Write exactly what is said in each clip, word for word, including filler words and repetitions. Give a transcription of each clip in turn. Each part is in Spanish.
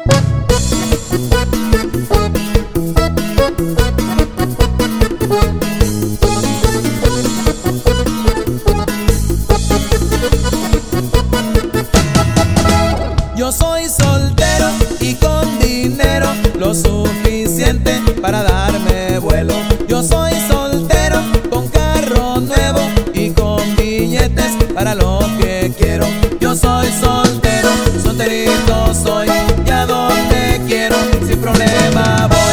Yo soy soltero y con dinero lo suficiente para darme vuelo. Yo soy soltero con carro nuevo y con billetes para lo que quiero. Yo soy soltero, solterito soy, y a donde quiero sin problema voy.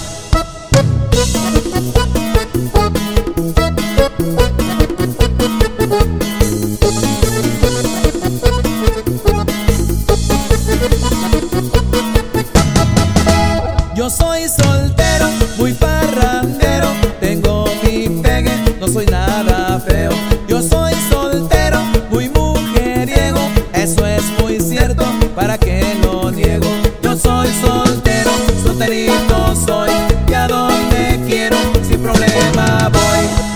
Yo soy soltero, muy parrandero, tengo mi pegue, no soy nada feo. Yo soy soltero, muy mujeriego, eso es muy cierto, ¿para qué lo niego? Yo soy soltero, solterito soy, y a donde quiero sin problema voy.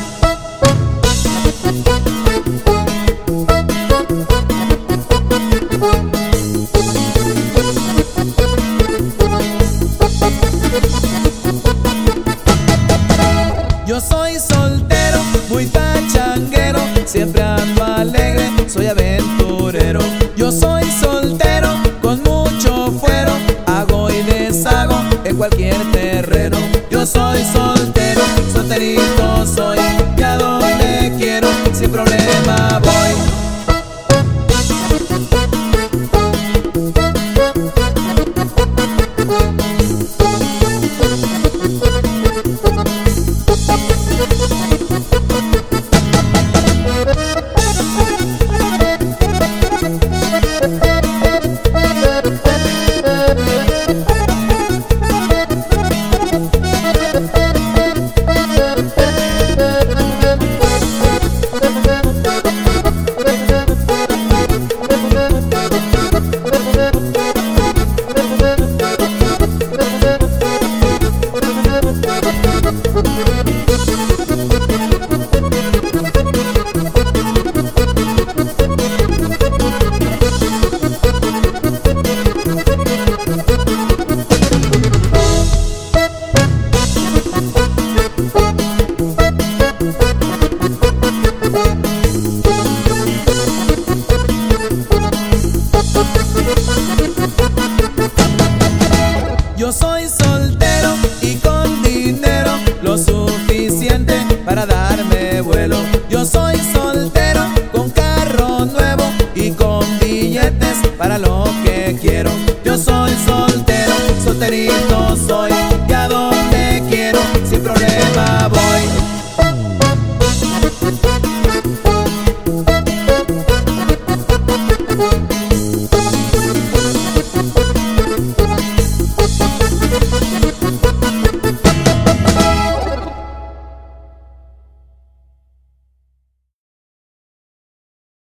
Yo soy soltero, muy pachanguero, siempre ando alegre, soy aventurero. Yo soy soltero, con mucho fuero, hago y deshago en cualquier terreno. Yo soy soltero, solterito soy, y a donde quiero sin problema voy. Yo soy soltero y con dinero lo suficiente para darme vuelo. Yo soy soltero con carro nuevo y con billetes para lo que quiero. Yo soy soltero, solterito soy, y a donde quiero sin problema voy.